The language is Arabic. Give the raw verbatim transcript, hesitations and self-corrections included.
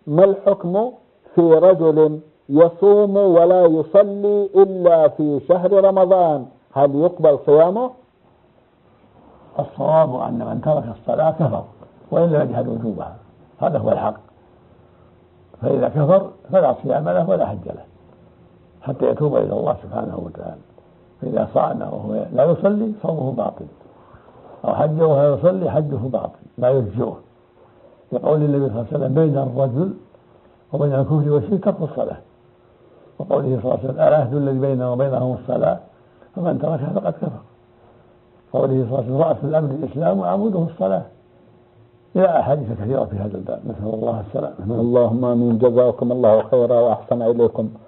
ما الحكم في رجل يصوم ولا يصلي إلا في شهر رمضان، هل يقبل صيامه؟ الصواب أن من ترك الصلاة كفر وإن لم يجحد وجوبها، هذا هو الحق. فإذا كفر فلا صيام له ولا حج له حتى يتوب إلى الله سبحانه وتعالى. فإذا صام وهو لا يصلي صومه باطل، أو حج وهو يصلي حجه باطل لا يرجعه، لقول النبي صلى الله عليه وسلم بين الرجل وبين الكفر والشرك ترك الصلاة، وقوله صلى الله عليه وسلم العهد الذي بيننا وبينهم الصلاة فمن تركها فقد كفر. قوله صلى الله عليه وسلم رأس الأمر الإسلام وعموده الصلاة، إلى أحاديث كثيرة في هذا الباب، نسأل الله السلامة. اللهم آمين. جزاكم الله خيرا وأحسن إليكم.